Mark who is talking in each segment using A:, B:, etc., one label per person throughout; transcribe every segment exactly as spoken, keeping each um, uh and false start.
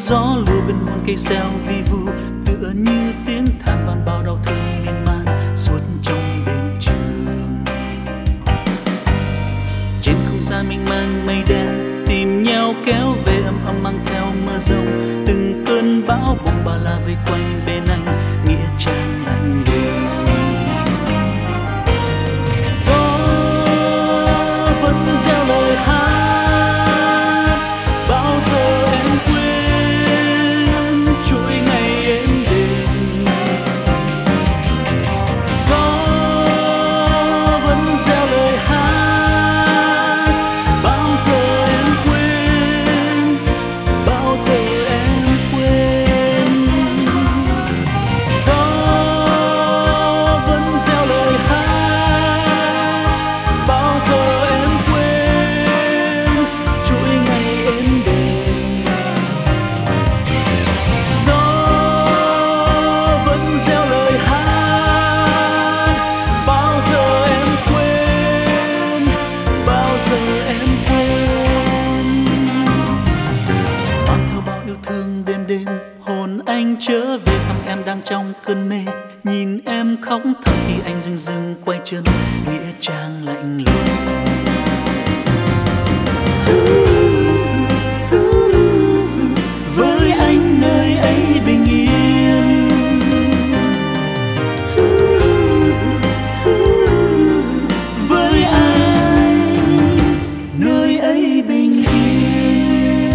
A: gió lùa bên muôn cây reo vi vu, tựa như tiếng than van bao đau thương miên man suốt trong đêm trường. Trên không gian mênh mang mây đen tìm nhau kéo về, âm âm mang theo mưa rông. Từng cơn bão bùng bao la vây quanh bên anh, nghĩa trang lạnh lùng. Gió vẫn gieo lời hát, bao giờ em quên chuỗi ngày êm đềm. Gió vẫn gieo lời hát, bao giờ em quên, bao giờ em quên. Gió vẫn gieo lời hát, bao giờ em quên chuỗi ngày êm đềm. Gió vẫn gieo lời hát, bao giờ em quên, bao giờ em quên. Mang theo bao yêu thương đêm đêm, hồn anh trở về thăm em đang trong cơn mê. Nhìn em khóc thầm khi anh dưng dưng quay chân, nghĩa trang lạnh lùng. Với anh nơi ấy bình yên, với anh nơi ấy bình yên.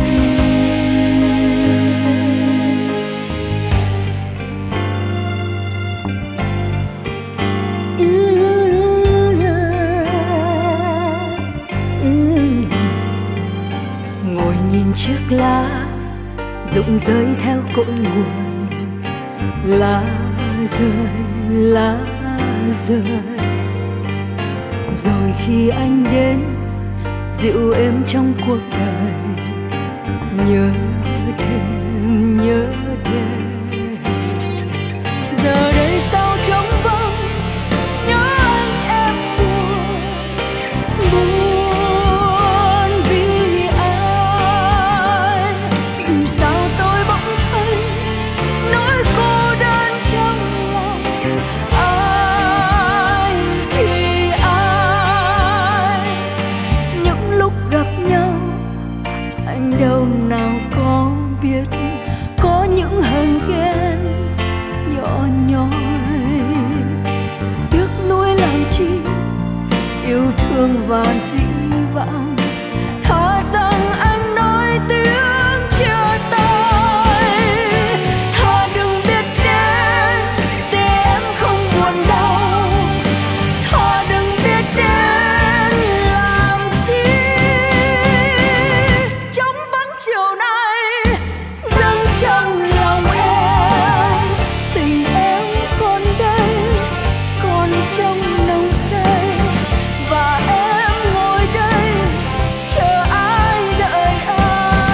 B: Ngồi nhìn chiếc lá rụng rơi theo cội nguồn, lá rơi, lá rơi. Rồi khi anh đến dịu êm trong cuộc đời, nhớ đêm, nhớ đêm. Giờ đây sao trống vắng, nhớ anh em buồn, buồn vì anh. Vì sao tôi bỗng thấy nỗi cô đơn trong lòng anh, vì anh. Những lúc gặp nhau anh đâu nào có biết, có những hờn ghen nhỏ nhoi. Tiếc nuối làm chi, yêu thương và dĩ vãng. Thà rằng anh nói tiếng chia tay, thà đừng biết đến để em không buồn đau. Thà đừng biết đến làm chi. Trống vắng chiều nay dâng trong lòng em, tình em còn đây, còn trong nồng say. Và em ngồi đây chờ ai đợi ai.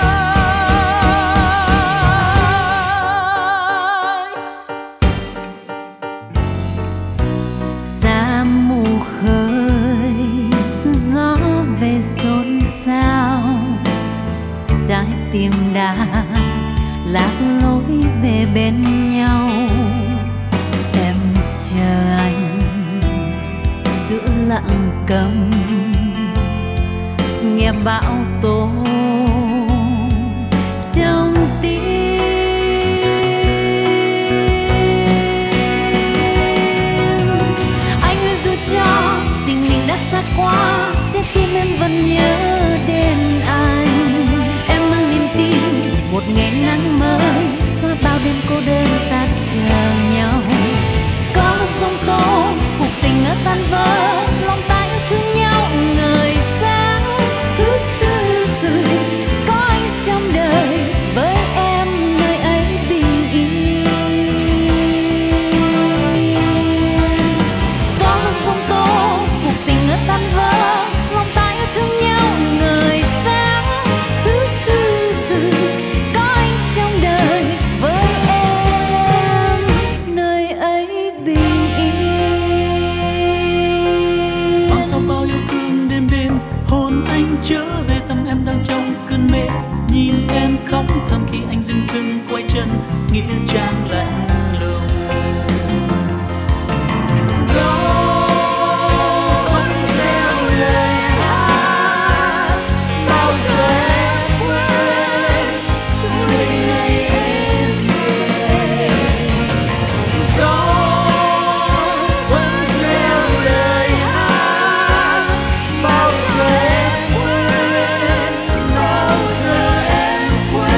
C: Xa mù khơi, gió về xôn xao, trái tim đã lạc lối về bên nhau. Em chờ anh giữa lặng câm, nghe bão tố trong tim. Anh ơi dù cho tình mình đã xa quá, trái tim em vẫn nhớ đến anh. Em mang niềm tin một ngày nắng mới, xóa bao đêm cô đơn ta chờ nhau. Có lúc sóng tố cuộc tình ở tan vỡ, lòng ta yêu thương nhau người sáng. Có anh trong đời, với em nơi ấy bình yên. Có lúc sóng tố cuộc tình ở tan vỡ, lòng ta yêu thương nhau người sáng. Có anh trong đời, với em nơi ấy bình yên.
A: Mang theo bao yêu thương đêm đêm, hồn anh trở về tâm em đang trong cơn mê. Nhìn em khóc khóc thầm khi anh dưng dưng quay chân, nghĩa trang lạnh lùng. Gió vẫn reo lời hát, bao giờ em quên trôi ngày em về. Gió vẫn reo lời hát, bao giờ em quên, bao giờ em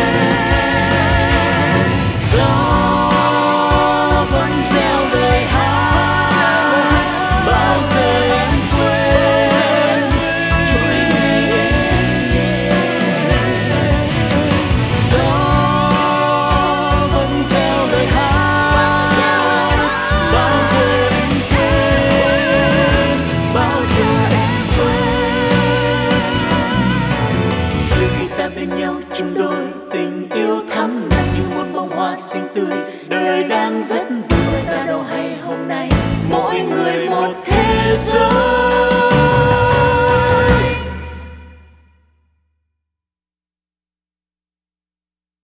A: quên. Gió vẫn reo lời hát, bao giờ em quên trôi ngày em về. Gió vẫn reo lời hát, bao giờ em quên, bao giờ em quên. Giờ khi ta bên nhau chung đôi, tình yêu thắm nặng như một bông hoa xinh tươi, đời đang rất vui.